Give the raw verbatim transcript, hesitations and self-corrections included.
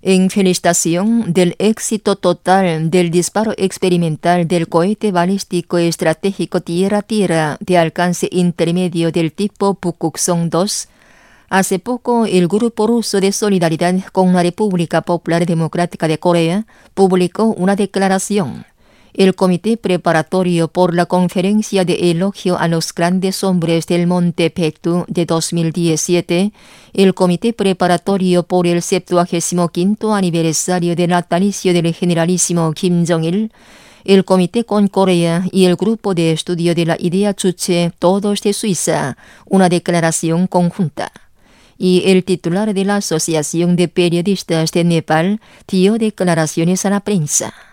En felicitación del éxito total del disparo experimental del cohete balístico estratégico Tierra-Tierra de alcance intermedio del tipo Pukguksong dos, hace poco el Grupo Ruso de Solidaridad con la República Popular Democrática de Corea publicó una declaración. El Comité Preparatorio por la Conferencia de Elogio a los Grandes Hombres del Monte Baekdu de dos mil diecisiete, el Comité Preparatorio por el septuagésimo quinto aniversario del natalicio del generalísimo Kim Jong-il, el Comité con Corea y el Grupo de Estudio de la Idea Juche, todos de Suiza, una declaración conjunta. Y el titular de la Asociación de Periodistas de Nepal dio declaraciones a la prensa.